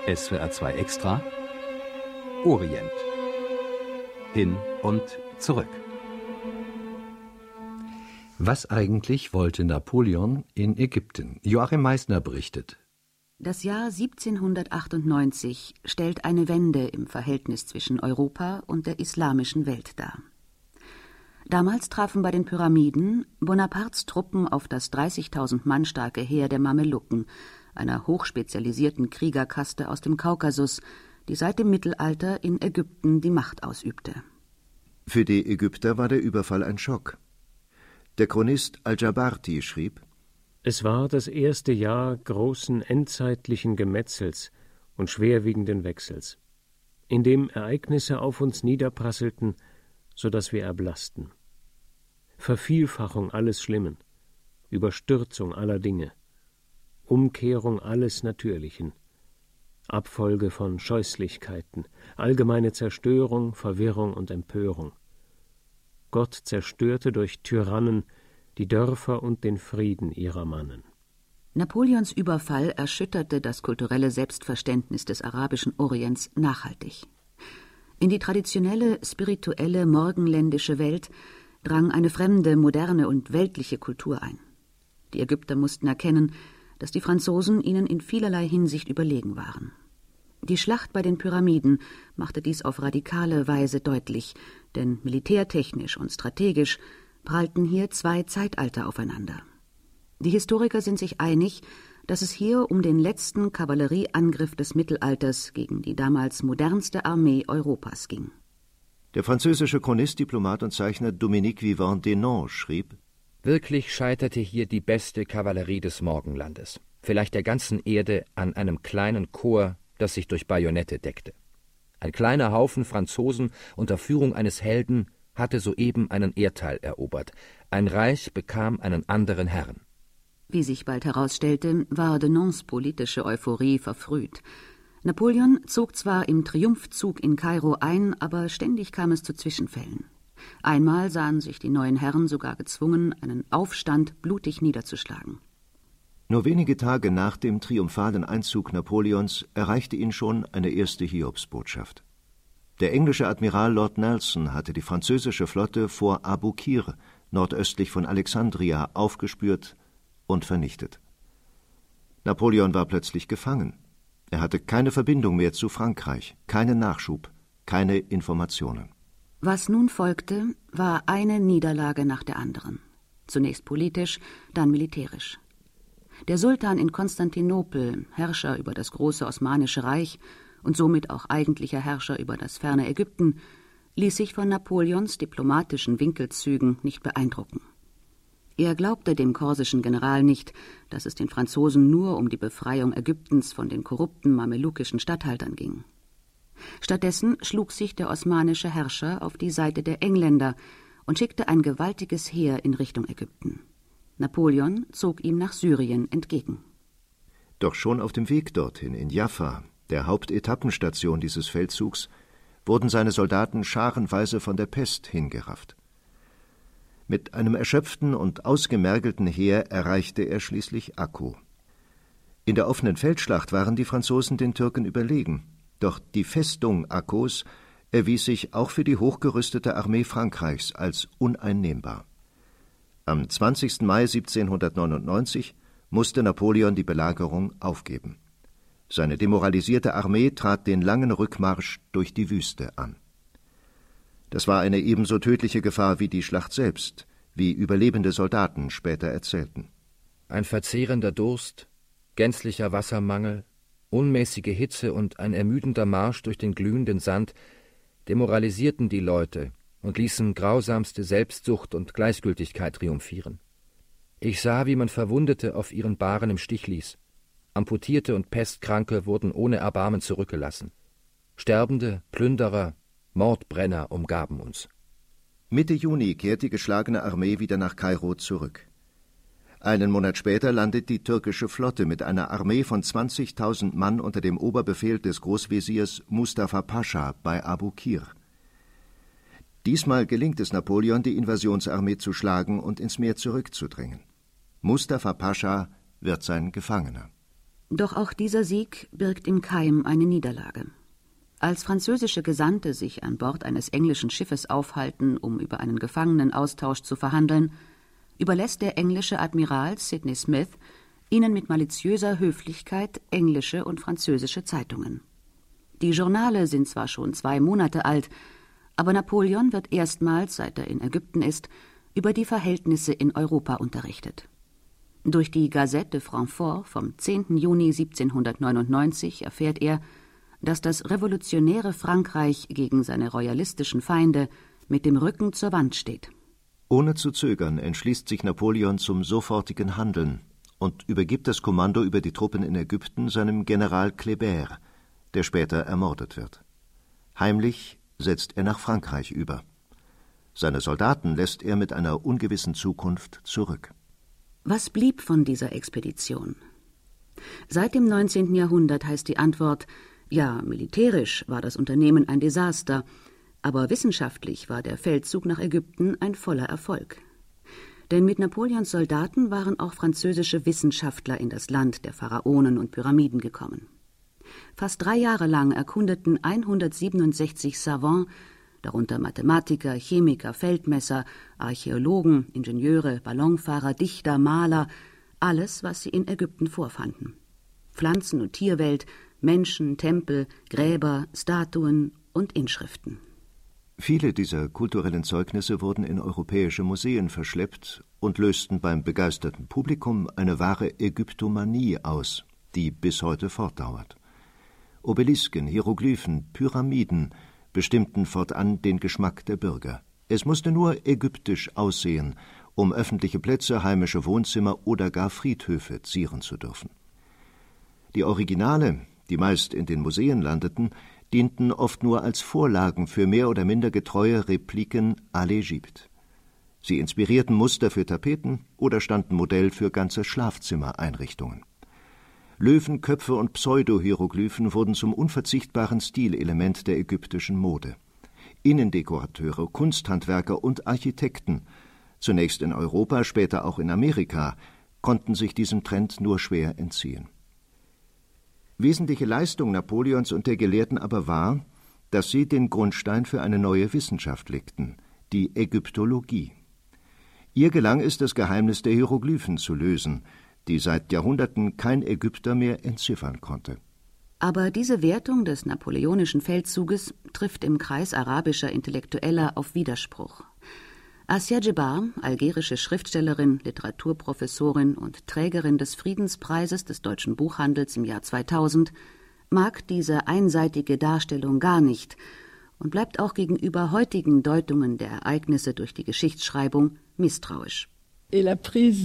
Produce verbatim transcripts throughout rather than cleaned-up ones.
S W R zwei Extra Orient. Hin und zurück. Was eigentlich wollte Napoleon in Ägypten? Joachim Meissner berichtet. Das Jahr siebzehnhundertachtundneunzig stellt eine Wende im Verhältnis zwischen Europa und der islamischen Welt dar. Damals trafen bei den Pyramiden Bonapartes Truppen auf das dreißigtausend Mann starke Heer der Mamelucken, einer hochspezialisierten Kriegerkaste aus dem Kaukasus, die seit dem Mittelalter in Ägypten die Macht ausübte. Für die Ägypter war der Überfall ein Schock. Der Chronist Al-Jabarti schrieb: Es war das erste Jahr großen endzeitlichen Gemetzels und schwerwiegenden Wechsels, in dem Ereignisse auf uns niederprasselten, so dass wir erblassten. Vervielfachung alles Schlimmen, Überstürzung aller Dinge, Umkehrung alles Natürlichen, Abfolge von Scheußlichkeiten, allgemeine Zerstörung, Verwirrung und Empörung. Gott zerstörte durch Tyrannen die Dörfer und den Frieden ihrer Mannen. Napoleons Überfall erschütterte das kulturelle Selbstverständnis des arabischen Orients nachhaltig. In die traditionelle, spirituelle, morgenländische Welt drang eine fremde, moderne und weltliche Kultur ein. Die Ägypter mussten erkennen, dass die Franzosen ihnen in vielerlei Hinsicht überlegen waren. Die Schlacht bei den Pyramiden machte dies auf radikale Weise deutlich, denn militärtechnisch und strategisch prallten hier zwei Zeitalter aufeinander. Die Historiker sind sich einig, dass es hier um den letzten Kavallerieangriff des Mittelalters gegen die damals modernste Armee Europas ging. Der französische Chronist, Diplomat und Zeichner Dominique Vivant Denon schrieb: Wirklich scheiterte hier die beste Kavallerie des Morgenlandes, vielleicht der ganzen Erde, an einem kleinen Korps, das sich durch Bajonette deckte. Ein kleiner Haufen Franzosen unter Führung eines Helden hatte soeben einen Erdteil erobert. Ein Reich bekam einen anderen Herrn. Wie sich bald herausstellte, war Denons politische Euphorie verfrüht. Napoleon zog zwar im Triumphzug in Kairo ein, aber ständig kam es zu Zwischenfällen. Einmal sahen sich die neuen Herren sogar gezwungen, einen Aufstand blutig niederzuschlagen. Nur wenige Tage nach dem triumphalen Einzug Napoleons erreichte ihn schon eine erste Hiobsbotschaft. Der englische Admiral Lord Nelson hatte die französische Flotte vor Abukir, nordöstlich von Alexandria, aufgespürt und vernichtet. Napoleon war plötzlich gefangen. Er hatte keine Verbindung mehr zu Frankreich, keinen Nachschub, keine Informationen. Was nun folgte, war eine Niederlage nach der anderen. Zunächst politisch, dann militärisch. Der Sultan in Konstantinopel, Herrscher über das große Osmanische Reich und somit auch eigentlicher Herrscher über das ferne Ägypten, ließ sich von Napoleons diplomatischen Winkelzügen nicht beeindrucken. Er glaubte dem korsischen General nicht, dass es den Franzosen nur um die Befreiung Ägyptens von den korrupten mamelukischen Statthaltern ging. Stattdessen schlug sich der osmanische Herrscher auf die Seite der Engländer und schickte ein gewaltiges Heer in Richtung Ägypten. Napoleon zog ihm nach Syrien entgegen. Doch schon auf dem Weg dorthin, in Jaffa, der Hauptetappenstation dieses Feldzugs, wurden seine Soldaten scharenweise von der Pest hingerafft. Mit einem erschöpften und ausgemergelten Heer erreichte er schließlich Akko. In der offenen Feldschlacht waren die Franzosen den Türken überlegen, doch die Festung Akkos erwies sich auch für die hochgerüstete Armee Frankreichs als uneinnehmbar. Am zwanzigsten Mai siebzehnhundertneunundneunzig musste Napoleon die Belagerung aufgeben. Seine demoralisierte Armee trat den langen Rückmarsch durch die Wüste an. Das war eine ebenso tödliche Gefahr wie die Schlacht selbst, wie überlebende Soldaten später erzählten. Ein verzehrender Durst, gänzlicher Wassermangel, unmäßige Hitze und ein ermüdender Marsch durch den glühenden Sand demoralisierten die Leute und ließen grausamste Selbstsucht und Gleichgültigkeit triumphieren. Ich sah, wie man Verwundete auf ihren Bahren im Stich ließ. Amputierte und Pestkranke wurden ohne Erbarmen zurückgelassen. Sterbende, Plünderer, Mordbrenner umgaben uns. Mitte Juni kehrt die geschlagene Armee wieder nach Kairo zurück. Einen Monat später landet die türkische Flotte mit einer Armee von zwanzigtausend Mann unter dem Oberbefehl des Großwesirs Mustafa Pascha bei Abukir. Diesmal gelingt es Napoleon, die Invasionsarmee zu schlagen und ins Meer zurückzudrängen. Mustafa Pascha wird sein Gefangener. Doch auch dieser Sieg birgt im Keim eine Niederlage. Als französische Gesandte sich an Bord eines englischen Schiffes aufhalten, um über einen Gefangenenaustausch zu verhandeln, überlässt der englische Admiral Sidney Smith ihnen mit maliziöser Höflichkeit englische und französische Zeitungen. Die Journale sind zwar schon zwei Monate alt, aber Napoleon wird erstmals, seit er in Ägypten ist, über die Verhältnisse in Europa unterrichtet. Durch die Gazette de Francfort vom zehnten Juni siebzehnhundertneunundneunzig erfährt er, dass das revolutionäre Frankreich gegen seine royalistischen Feinde mit dem Rücken zur Wand steht. Ohne zu zögern entschließt sich Napoleon zum sofortigen Handeln und übergibt das Kommando über die Truppen in Ägypten seinem General Kléber, der später ermordet wird. Heimlich setzt er nach Frankreich über. Seine Soldaten lässt er mit einer ungewissen Zukunft zurück. Was blieb von dieser Expedition? Seit dem neunzehnten Jahrhundert heißt die Antwort, ja, militärisch war das Unternehmen ein Desaster, aber wissenschaftlich war der Feldzug nach Ägypten ein voller Erfolg. Denn mit Napoleons Soldaten waren auch französische Wissenschaftler in das Land der Pharaonen und Pyramiden gekommen. Fast drei Jahre lang erkundeten hundertsiebenundsechzig Savants, darunter Mathematiker, Chemiker, Feldmesser, Archäologen, Ingenieure, Ballonfahrer, Dichter, Maler, alles, was sie in Ägypten vorfanden. Pflanzen- und Tierwelt, Menschen, Tempel, Gräber, Statuen und Inschriften. Viele dieser kulturellen Zeugnisse wurden in europäische Museen verschleppt und lösten beim begeisterten Publikum eine wahre Ägyptomanie aus, die bis heute fortdauert. Obelisken, Hieroglyphen, Pyramiden bestimmten fortan den Geschmack der Bürger. Es musste nur ägyptisch aussehen, um öffentliche Plätze, heimische Wohnzimmer oder gar Friedhöfe zieren zu dürfen. Die Originale, die meist in den Museen landeten, dienten oft nur als Vorlagen für mehr oder minder getreue Repliken à l'Égypte. Sie inspirierten Muster für Tapeten oder standen Modell für ganze Schlafzimmereinrichtungen. Löwenköpfe und Pseudo-Hieroglyphen wurden zum unverzichtbaren Stilelement der ägyptischen Mode. Innendekorateure, Kunsthandwerker und Architekten, zunächst in Europa, später auch in Amerika, konnten sich diesem Trend nur schwer entziehen. Wesentliche Leistung Napoleons und der Gelehrten aber war, dass sie den Grundstein für eine neue Wissenschaft legten, die Ägyptologie. Ihr gelang es, das Geheimnis der Hieroglyphen zu lösen, die seit Jahrhunderten kein Ägypter mehr entziffern konnte. Aber diese Wertung des napoleonischen Feldzuges trifft im Kreis arabischer Intellektueller auf Widerspruch. Assia Djebar, algerische Schriftstellerin, Literaturprofessorin und Trägerin des Friedenspreises des deutschen Buchhandels im Jahr zweitausend, mag diese einseitige Darstellung gar nicht und bleibt auch gegenüber heutigen Deutungen der Ereignisse durch die Geschichtsschreibung misstrauisch. Der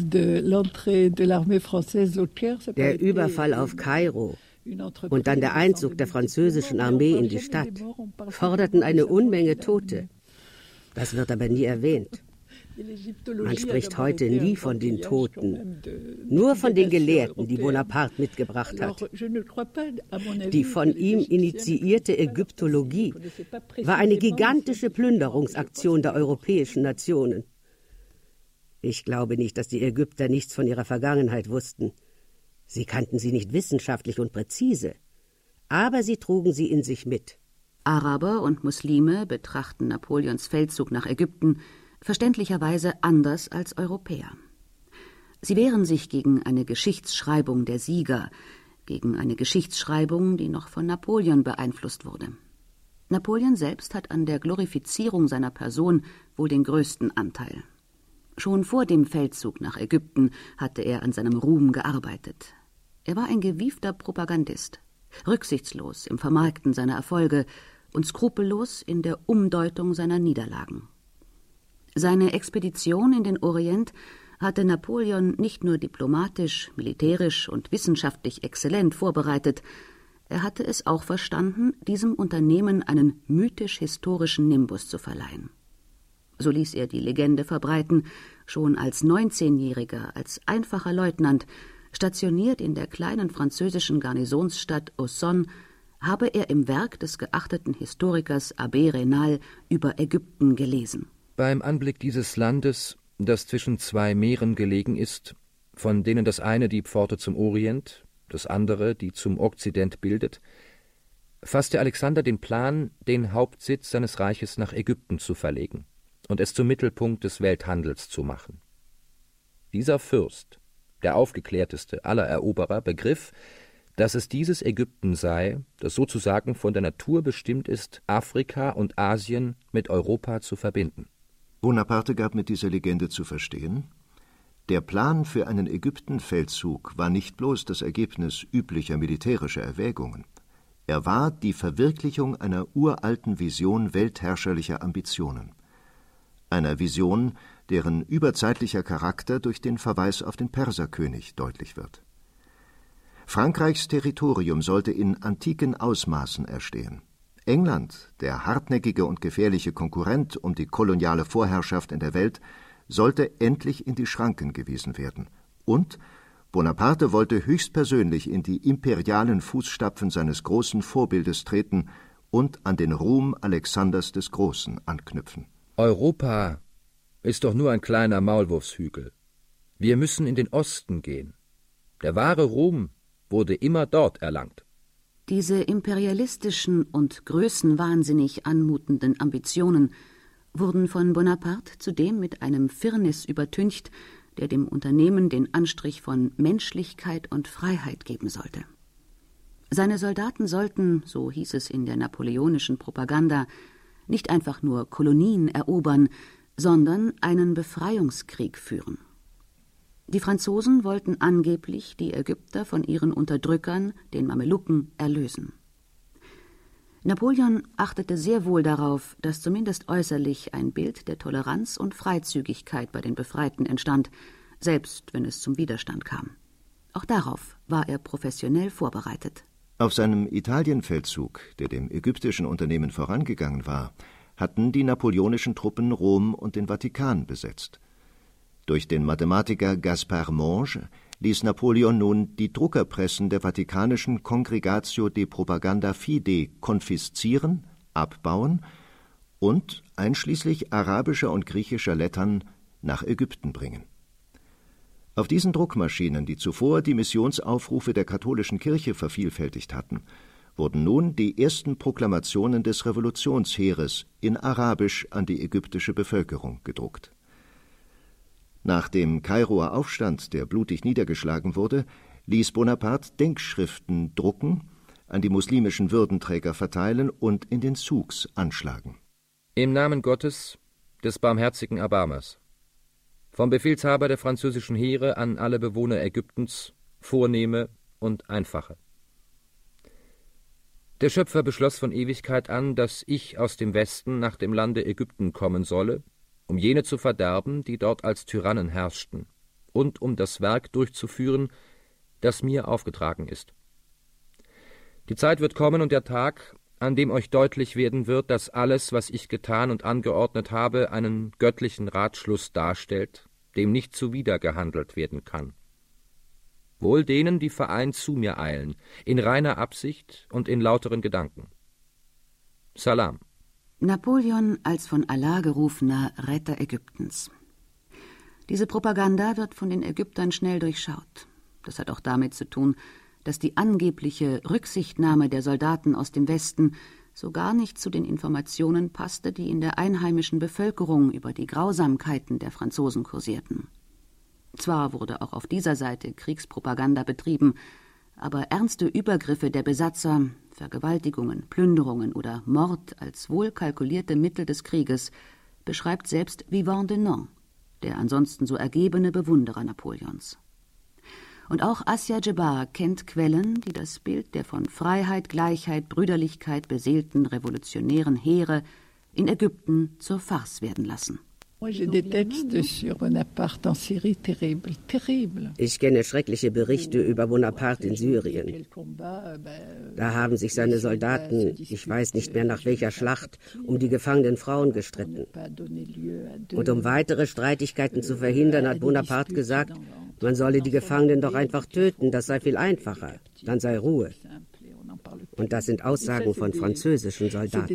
Überfall auf Kairo und dann der Einzug der französischen Armee in die Stadt forderten eine Unmenge Tote. Das wird aber nie erwähnt. Man spricht heute nie von den Toten, nur von den Gelehrten, die Bonaparte mitgebracht hat. Die von ihm initiierte Ägyptologie war eine gigantische Plünderungsaktion der europäischen Nationen. Ich glaube nicht, dass die Ägypter nichts von ihrer Vergangenheit wussten. Sie kannten sie nicht wissenschaftlich und präzise, aber sie trugen sie in sich mit. Araber und Muslime betrachten Napoleons Feldzug nach Ägypten verständlicherweise anders als Europäer. Sie wehren sich gegen eine Geschichtsschreibung der Sieger, gegen eine Geschichtsschreibung, die noch von Napoleon beeinflusst wurde. Napoleon selbst hat an der Glorifizierung seiner Person wohl den größten Anteil. Schon vor dem Feldzug nach Ägypten hatte er an seinem Ruhm gearbeitet. Er war ein gewiefter Propagandist, rücksichtslos im Vermarkten seiner Erfolge und skrupellos in der Umdeutung seiner Niederlagen. Seine Expedition in den Orient hatte Napoleon nicht nur diplomatisch, militärisch und wissenschaftlich exzellent vorbereitet, er hatte es auch verstanden, diesem Unternehmen einen mythisch-historischen Nimbus zu verleihen. So ließ er die Legende verbreiten, schon als neunzehnjähriger, als einfacher Leutnant, stationiert in der kleinen französischen Garnisonsstadt Auxonne, habe er im Werk des geachteten Historikers Abbé Raynal über Ägypten gelesen. Beim Anblick dieses Landes, das zwischen zwei Meeren gelegen ist, von denen das eine die Pforte zum Orient, das andere die zum Okzident bildet, fasste Alexander den Plan, den Hauptsitz seines Reiches nach Ägypten zu verlegen und es zum Mittelpunkt des Welthandels zu machen. Dieser Fürst, der aufgeklärteste aller Eroberer, begriff, dass es dieses Ägypten sei, das sozusagen von der Natur bestimmt ist, Afrika und Asien mit Europa zu verbinden. Bonaparte gab mit dieser Legende zu verstehen, der Plan für einen Ägyptenfeldzug war nicht bloß das Ergebnis üblicher militärischer Erwägungen. Er war die Verwirklichung einer uralten Vision weltherrscherlicher Ambitionen. Einer Vision, deren überzeitlicher Charakter durch den Verweis auf den Perserkönig deutlich wird. Frankreichs Territorium sollte in antiken Ausmaßen erstehen. England, der hartnäckige und gefährliche Konkurrent um die koloniale Vorherrschaft in der Welt, sollte endlich in die Schranken gewiesen werden. Und Bonaparte wollte höchstpersönlich in die imperialen Fußstapfen seines großen Vorbildes treten und an den Ruhm Alexanders des Großen anknüpfen. Europa ist doch nur ein kleiner Maulwurfshügel. Wir müssen in den Osten gehen. Der wahre Ruhm wurde immer dort erlangt. Diese imperialistischen und größenwahnsinnig anmutenden Ambitionen wurden von Bonaparte zudem mit einem Firnis übertüncht, der dem Unternehmen den Anstrich von Menschlichkeit und Freiheit geben sollte. Seine Soldaten sollten, so hieß es in der napoleonischen Propaganda, nicht einfach nur Kolonien erobern, sondern einen Befreiungskrieg führen. Die Franzosen wollten angeblich die Ägypter von ihren Unterdrückern, den Mamelucken, erlösen. Napoleon achtete sehr wohl darauf, dass zumindest äußerlich ein Bild der Toleranz und Freizügigkeit bei den Befreiten entstand, selbst wenn es zum Widerstand kam. Auch darauf war er professionell vorbereitet. Auf seinem Italienfeldzug, der dem ägyptischen Unternehmen vorangegangen war, hatten die napoleonischen Truppen Rom und den Vatikan besetzt. Durch den Mathematiker Gaspard Monge ließ Napoleon nun die Druckerpressen der vatikanischen Congregatio de Propaganda Fide konfiszieren, abbauen und einschließlich arabischer und griechischer Lettern nach Ägypten bringen. Auf diesen Druckmaschinen, die zuvor die Missionsaufrufe der katholischen Kirche vervielfältigt hatten, wurden nun die ersten Proklamationen des Revolutionsheeres in Arabisch an die ägyptische Bevölkerung gedruckt. Nach dem Kairoer Aufstand, der blutig niedergeschlagen wurde, ließ Bonaparte Denkschriften drucken, an die muslimischen Würdenträger verteilen und in den Souks anschlagen. Im Namen Gottes, des barmherzigen Erbarmers. Vom Befehlshaber der französischen Heere an alle Bewohner Ägyptens, Vornehme und Einfache. Der Schöpfer beschloss von Ewigkeit an, dass ich aus dem Westen nach dem Lande Ägypten kommen solle, um jene zu verderben, die dort als Tyrannen herrschten, und um das Werk durchzuführen, das mir aufgetragen ist. Die Zeit wird kommen und der Tag, an dem euch deutlich werden wird, dass alles, was ich getan und angeordnet habe, einen göttlichen Ratschluss darstellt, dem nicht zuwider gehandelt werden kann. Wohl denen, die vereint zu mir eilen, in reiner Absicht und in lauteren Gedanken. Salam. Napoleon als von Allah gerufener Retter Ägyptens. Diese Propaganda wird von den Ägyptern schnell durchschaut. Das hat auch damit zu tun, dass die angebliche Rücksichtnahme der Soldaten aus dem Westen so gar nicht zu den Informationen passte, die in der einheimischen Bevölkerung über die Grausamkeiten der Franzosen kursierten. Zwar wurde auch auf dieser Seite Kriegspropaganda betrieben, aber ernste Übergriffe der Besatzer, Vergewaltigungen, Plünderungen oder Mord als wohlkalkulierte Mittel des Krieges beschreibt selbst Vivant de Nant, der ansonsten so ergebene Bewunderer Napoleons. Und auch Assia Djebar kennt Quellen, die das Bild der von Freiheit, Gleichheit, Brüderlichkeit beseelten revolutionären Heere in Ägypten zur Farce werden lassen. Ich kenne schreckliche Berichte über Bonaparte in Syrien. Da haben sich seine Soldaten, ich weiß nicht mehr nach welcher Schlacht, um die gefangenen Frauen gestritten. Und um weitere Streitigkeiten zu verhindern, hat Bonaparte gesagt, man solle die Gefangenen doch einfach töten, das sei viel einfacher, dann sei Ruhe. Und das sind Aussagen von französischen Soldaten.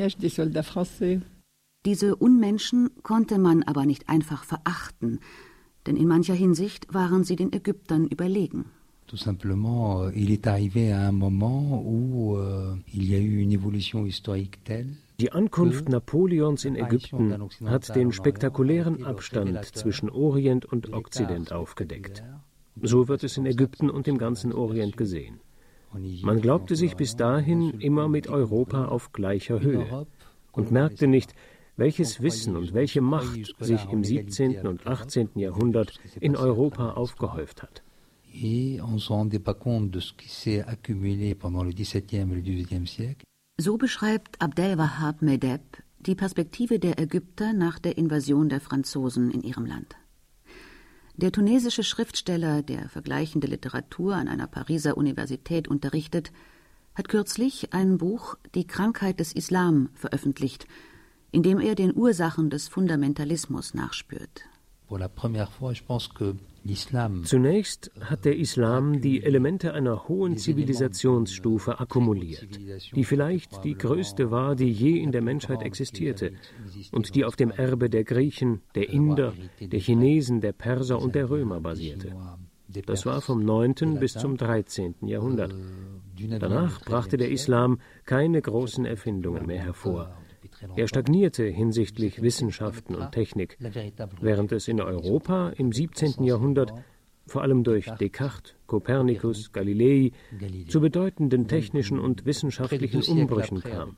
Diese Unmenschen konnte man aber nicht einfach verachten, denn in mancher Hinsicht waren sie den Ägyptern überlegen. Tout simplement, il est arrivé à un moment où euh, il y a eu une évolution historique telle. Die Ankunft Napoleons in Ägypten hat den spektakulären Abstand zwischen Orient und Okzident aufgedeckt. So wird es in Ägypten und im ganzen Orient gesehen. Man glaubte sich bis dahin immer mit Europa auf gleicher Höhe und merkte nicht, welches Wissen und welche Macht sich im siebzehnten und achtzehnten Jahrhundert in Europa aufgehäuft hat. So beschreibt Abdel Wahab Medeb die Perspektive der Ägypter nach der Invasion der Franzosen in ihrem Land. Der tunesische Schriftsteller, der vergleichende Literatur an einer Pariser Universität unterrichtet, hat kürzlich ein Buch »Die Krankheit des Islam« veröffentlicht, in dem er den Ursachen des Fundamentalismus nachspürt. Zunächst hat der Islam die Elemente einer hohen Zivilisationsstufe akkumuliert, die vielleicht die größte war, die je in der Menschheit existierte und die auf dem Erbe der Griechen, der Inder, der Chinesen, der Perser und der Römer basierte. Das war vom neunten bis zum dreizehnten Jahrhundert. Danach brachte der Islam keine großen Erfindungen mehr hervor. Er stagnierte hinsichtlich Wissenschaften und Technik, während es in Europa im siebzehnten Jahrhundert, vor allem durch Descartes, Kopernikus, Galilei, zu bedeutenden technischen und wissenschaftlichen Umbrüchen kam.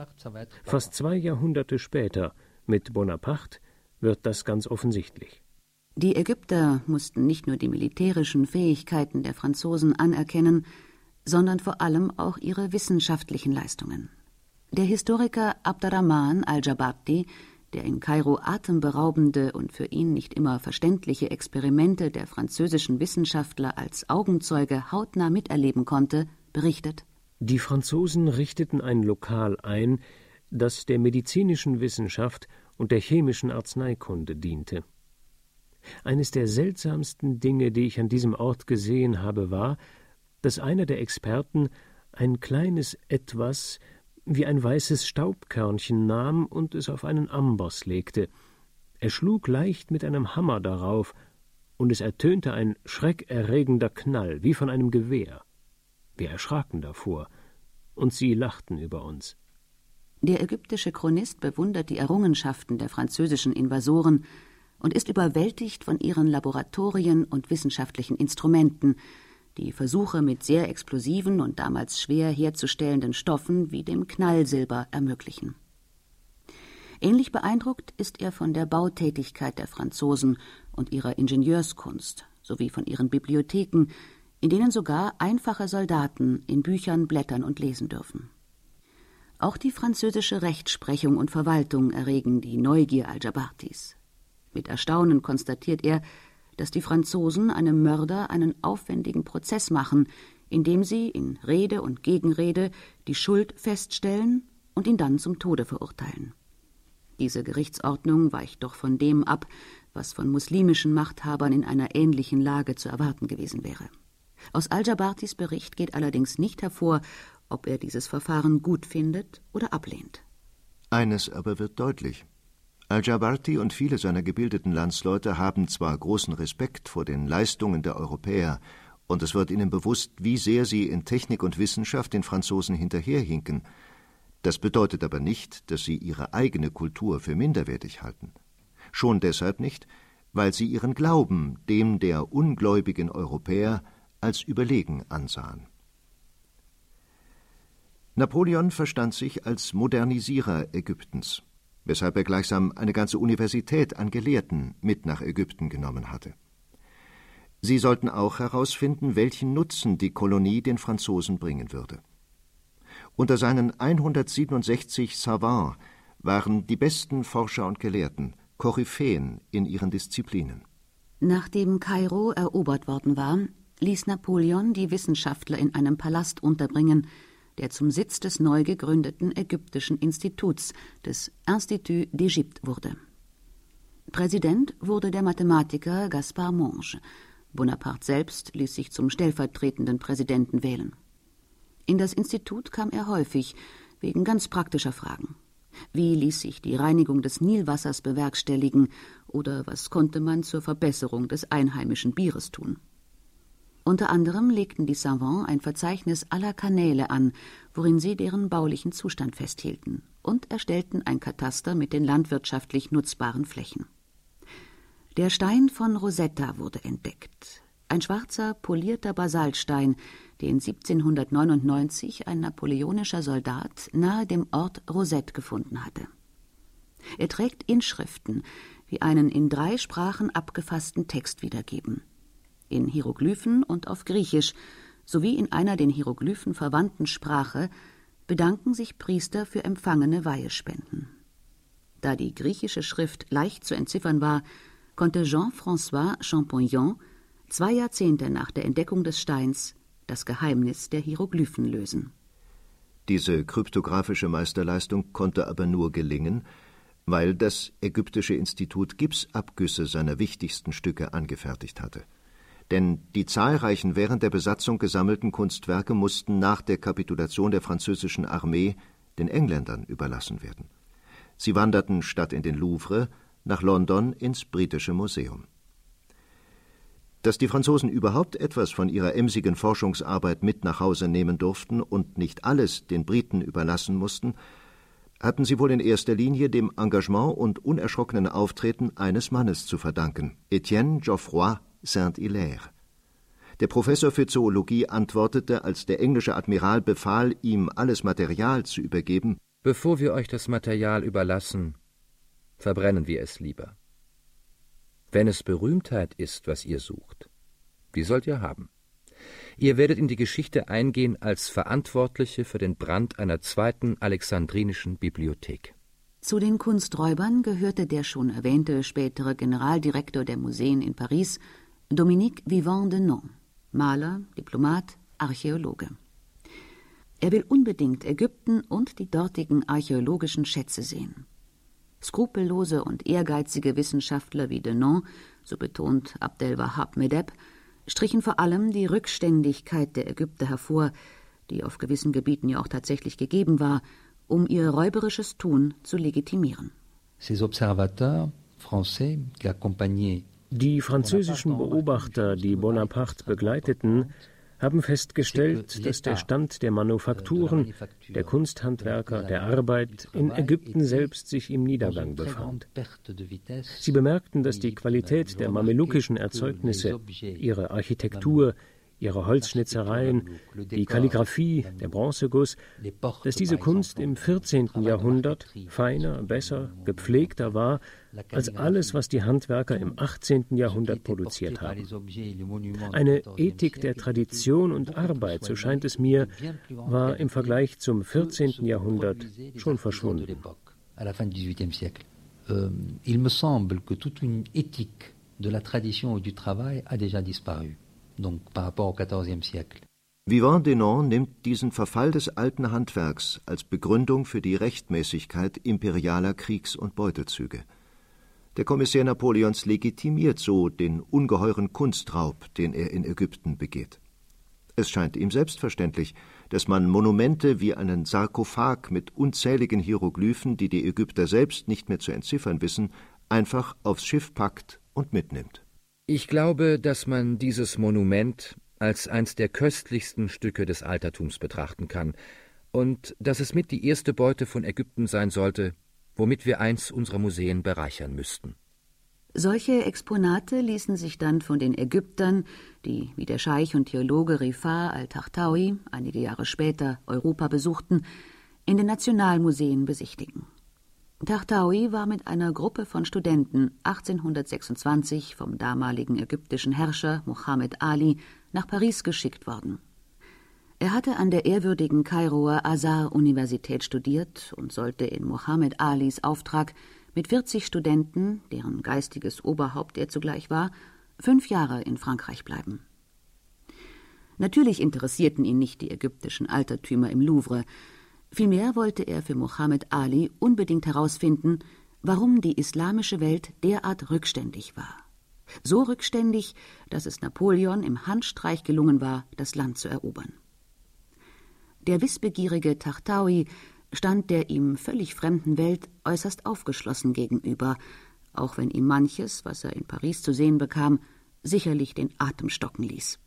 Fast zwei Jahrhunderte später, mit Bonaparte, wird das ganz offensichtlich. Die Ägypter mussten nicht nur die militärischen Fähigkeiten der Franzosen anerkennen, sondern vor allem auch ihre wissenschaftlichen Leistungen. Der Historiker Abderrahman al-Jabarti, der in Kairo atemberaubende und für ihn nicht immer verständliche Experimente der französischen Wissenschaftler als Augenzeuge hautnah miterleben konnte, berichtet: Die Franzosen richteten ein Lokal ein, das der medizinischen Wissenschaft und der chemischen Arzneikunde diente. Eines der seltsamsten Dinge, die ich an diesem Ort gesehen habe, war, dass einer der Experten ein kleines Etwas wie ein weißes Staubkörnchen nahm und es auf einen Amboss legte. Er schlug leicht mit einem Hammer darauf, und es ertönte ein schreckerregender Knall, wie von einem Gewehr. Wir erschraken davor, und sie lachten über uns. Der ägyptische Chronist bewundert die Errungenschaften der französischen Invasoren und ist überwältigt von ihren Laboratorien und wissenschaftlichen Instrumenten, die Versuche mit sehr explosiven und damals schwer herzustellenden Stoffen wie dem Knallsilber ermöglichen. Ähnlich beeindruckt ist er von der Bautätigkeit der Franzosen und ihrer Ingenieurskunst sowie von ihren Bibliotheken, in denen sogar einfache Soldaten in Büchern blättern und lesen dürfen. Auch die französische Rechtsprechung und Verwaltung erregen die Neugier al-Jabartis. Mit Erstaunen konstatiert er, dass die Franzosen einem Mörder einen aufwendigen Prozess machen, indem sie in Rede und Gegenrede die Schuld feststellen und ihn dann zum Tode verurteilen. Diese Gerichtsordnung weicht doch von dem ab, was von muslimischen Machthabern in einer ähnlichen Lage zu erwarten gewesen wäre. Aus al-Jabartis Bericht geht allerdings nicht hervor, ob er dieses Verfahren gut findet oder ablehnt. Eines aber wird deutlich. Al-Jabarti und viele seiner gebildeten Landsleute haben zwar großen Respekt vor den Leistungen der Europäer, und es wird ihnen bewusst, wie sehr sie in Technik und Wissenschaft den Franzosen hinterherhinken. Das bedeutet aber nicht, dass sie ihre eigene Kultur für minderwertig halten. Schon deshalb nicht, weil sie ihren Glauben dem der ungläubigen Europäer als überlegen ansahen. Napoleon verstand sich als Modernisierer Ägyptens, weshalb er gleichsam eine ganze Universität an Gelehrten mit nach Ägypten genommen hatte. Sie sollten auch herausfinden, welchen Nutzen die Kolonie den Franzosen bringen würde. Unter seinen hundertsiebenundsechzig Savants waren die besten Forscher und Gelehrten, Koryphäen in ihren Disziplinen. Nachdem Kairo erobert worden war, ließ Napoleon die Wissenschaftler in einem Palast unterbringen, der zum Sitz des neu gegründeten ägyptischen Instituts, des Institut d'Égypte, wurde. Präsident wurde der Mathematiker Gaspard Monge. Bonaparte selbst ließ sich zum stellvertretenden Präsidenten wählen. In das Institut kam er häufig, wegen ganz praktischer Fragen. Wie ließ sich die Reinigung des Nilwassers bewerkstelligen oder was konnte man zur Verbesserung des einheimischen Bieres tun? Unter anderem legten die Savants ein Verzeichnis aller Kanäle an, worin sie deren baulichen Zustand festhielten, und erstellten ein Kataster mit den landwirtschaftlich nutzbaren Flächen. Der Stein von Rosetta wurde entdeckt. Ein schwarzer, polierter Basaltstein, den siebzehnhundertneunundneunzig ein napoleonischer Soldat nahe dem Ort Rosette gefunden hatte. Er trägt Inschriften, die einen in drei Sprachen abgefassten Text wiedergeben. In Hieroglyphen und auf Griechisch, sowie in einer den Hieroglyphen verwandten Sprache, bedanken sich Priester für empfangene Weihespenden. Da die griechische Schrift leicht zu entziffern war, konnte Jean-François Champollion zwei Jahrzehnte nach der Entdeckung des Steins das Geheimnis der Hieroglyphen lösen. Diese kryptografische Meisterleistung konnte aber nur gelingen, weil das Ägyptische Institut Gipsabgüsse seiner wichtigsten Stücke angefertigt hatte. Denn die zahlreichen während der Besatzung gesammelten Kunstwerke mussten nach der Kapitulation der französischen Armee den Engländern überlassen werden. Sie wanderten statt in den Louvre nach London ins Britische Museum. Dass die Franzosen überhaupt etwas von ihrer emsigen Forschungsarbeit mit nach Hause nehmen durften und nicht alles den Briten überlassen mussten, hatten sie wohl in erster Linie dem Engagement und unerschrockenen Auftreten eines Mannes zu verdanken, Etienne Geoffroy Saint-Hilaire. Der Professor für Zoologie antwortete, als der englische Admiral befahl, ihm alles Material zu übergeben: Bevor wir euch das Material überlassen, verbrennen wir es lieber. Wenn es Berühmtheit ist, was ihr sucht, die sollt ihr haben. Ihr werdet in die Geschichte eingehen als Verantwortliche für den Brand einer zweiten alexandrinischen Bibliothek. Zu den Kunsträubern gehörte der schon erwähnte spätere Generaldirektor der Museen in Paris, Dominique Vivant-Denon, Maler, Diplomat, Archäologe. Er will unbedingt Ägypten und die dortigen archäologischen Schätze sehen. Skrupellose und ehrgeizige Wissenschaftler wie Denon, so betont Abdel Wahab Medeb, strichen vor allem die Rückständigkeit der Ägypter hervor, die auf gewissen Gebieten ja auch tatsächlich gegeben war, um ihr räuberisches Tun zu legitimieren. Ces observateurs français qui accompagnaient Die französischen Beobachter, die Bonaparte begleiteten, haben festgestellt, dass der Stand der Manufakturen, der Kunsthandwerker, der Arbeit in Ägypten selbst sich im Niedergang befand. Sie bemerkten, dass die Qualität der mamelukischen Erzeugnisse, ihre Architektur, ihre Holzschnitzereien, die Kalligraphie, der Bronzeguss, dass diese Kunst im vierzehnten Jahrhundert feiner, besser, gepflegter war als alles, was die Handwerker im achtzehnten Jahrhundert produziert haben. Eine Ethik der Tradition und Arbeit, so scheint es mir, war im Vergleich zum vierzehnten Jahrhundert schon verschwunden. Il me semble que toute une éthique de la tradition et du travail a déjà disparu. Donc, par rapport au quatorzième siècle. Vivant-Denon nimmt diesen Verfall des alten Handwerks als Begründung für die Rechtmäßigkeit imperialer Kriegs- und Beutezüge. Der Kommissär Napoleons legitimiert so den ungeheuren Kunstraub, den er in Ägypten begeht. Es scheint ihm selbstverständlich, dass man Monumente wie einen Sarkophag mit unzähligen Hieroglyphen, die die Ägypter selbst nicht mehr zu entziffern wissen, einfach aufs Schiff packt und mitnimmt. Ich glaube, dass man dieses Monument als eins der köstlichsten Stücke des Altertums betrachten kann und dass es mit die erste Beute von Ägypten sein sollte, womit wir eins unserer Museen bereichern müssten. Solche Exponate ließen sich dann von den Ägyptern, die wie der Scheich und Theologe Rifat al-Tahtawi einige Jahre später Europa besuchten, in den Nationalmuseen besichtigen. Tahtawi war mit einer Gruppe von Studenten achtzehnhundertsechsundzwanzig vom damaligen ägyptischen Herrscher Mohammed Ali nach Paris geschickt worden. Er hatte an der ehrwürdigen Kairoer Azhar-Universität studiert und sollte in Mohammed Alis Auftrag mit vierzig Studenten, deren geistiges Oberhaupt er zugleich war, fünf Jahre in Frankreich bleiben. Natürlich interessierten ihn nicht die ägyptischen Altertümer im Louvre. Vielmehr wollte er für Mohammed Ali unbedingt herausfinden, warum die islamische Welt derart rückständig war. So rückständig, dass es Napoleon im Handstreich gelungen war, das Land zu erobern. Der wissbegierige Tahtawi stand der ihm völlig fremden Welt äußerst aufgeschlossen gegenüber, auch wenn ihm manches, was er in Paris zu sehen bekam, sicherlich den Atem stocken ließ.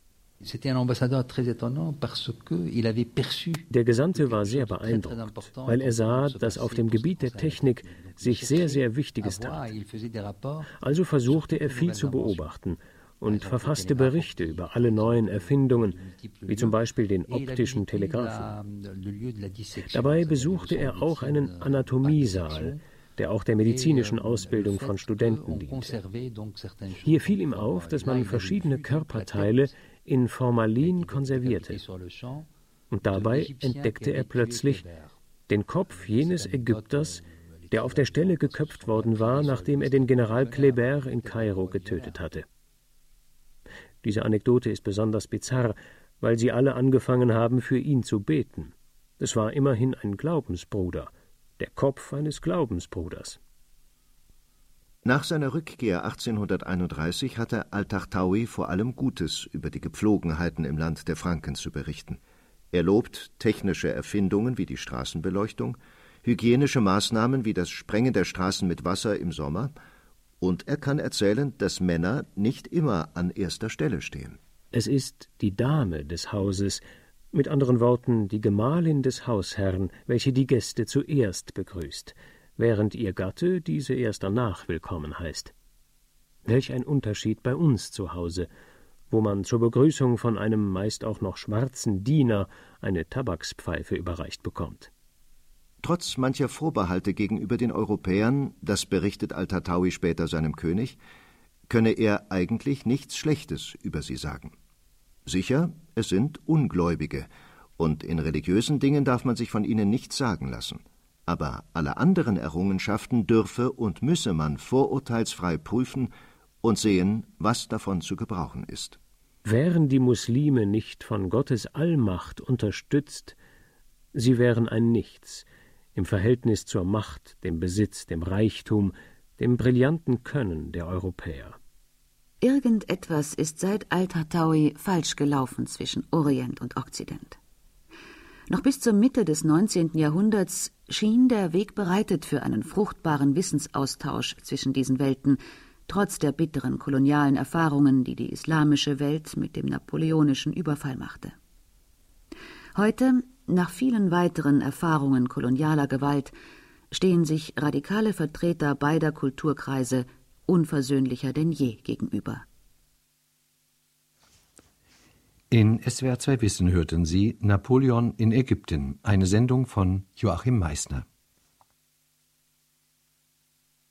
Der Gesandte war sehr beeindruckt, weil er sah, dass auf dem Gebiet der Technik sich sehr, sehr Wichtiges tat. Also versuchte er viel zu beobachten und verfasste Berichte über alle neuen Erfindungen, wie zum Beispiel den optischen Telegraphen. Dabei besuchte er auch einen Anatomiesaal, der auch der medizinischen Ausbildung von Studenten diente. Hier fiel ihm auf, dass man verschiedene Körperteile in Formalin konservierte. Und dabei entdeckte er plötzlich den Kopf jenes Ägypters, der auf der Stelle geköpft worden war, nachdem er den General Kléber in Kairo getötet hatte. Diese Anekdote ist besonders bizarr, weil sie alle angefangen haben, für ihn zu beten. Es war immerhin ein Glaubensbruder, der Kopf eines Glaubensbruders. Nach seiner Rückkehr achtzehnhunderteinunddreißig hatte Al-Takhtawi vor allem Gutes über die Gepflogenheiten im Land der Franken zu berichten. Er lobt technische Erfindungen wie die Straßenbeleuchtung, hygienische Maßnahmen wie das Sprengen der Straßen mit Wasser im Sommer, und er kann erzählen, dass Männer nicht immer an erster Stelle stehen. Es ist die Dame des Hauses, mit anderen Worten die Gemahlin des Hausherrn, welche die Gäste zuerst begrüßt, während ihr Gatte diese erst danach willkommen heißt. Welch ein Unterschied bei uns zu Hause, wo man zur Begrüßung von einem meist auch noch schwarzen Diener eine Tabakspfeife überreicht bekommt. Trotz mancher Vorbehalte gegenüber den Europäern, das berichtet Al-Takhtawi später seinem König, könne er eigentlich nichts Schlechtes über sie sagen. Sicher, es sind Ungläubige, und in religiösen Dingen darf man sich von ihnen nichts sagen lassen. Aber alle anderen Errungenschaften dürfe und müsse man vorurteilsfrei prüfen und sehen, was davon zu gebrauchen ist. Wären die Muslime nicht von Gottes Allmacht unterstützt, sie wären ein Nichts im Verhältnis zur Macht, dem Besitz, dem Reichtum, dem brillanten Können der Europäer. Irgendetwas ist seit Al-Takhtawi falsch gelaufen zwischen Orient und Okzident. Noch bis zur Mitte des neunzehnten Jahrhunderts schien der Weg bereitet für einen fruchtbaren Wissensaustausch zwischen diesen Welten, trotz der bitteren kolonialen Erfahrungen, die die islamische Welt mit dem napoleonischen Überfall machte. Heute, nach vielen weiteren Erfahrungen kolonialer Gewalt, stehen sich radikale Vertreter beider Kulturkreise unversöhnlicher denn je gegenüber. In S W R zwei Wissen hörten Sie Napoleon in Ägypten, eine Sendung von Joachim Meissner.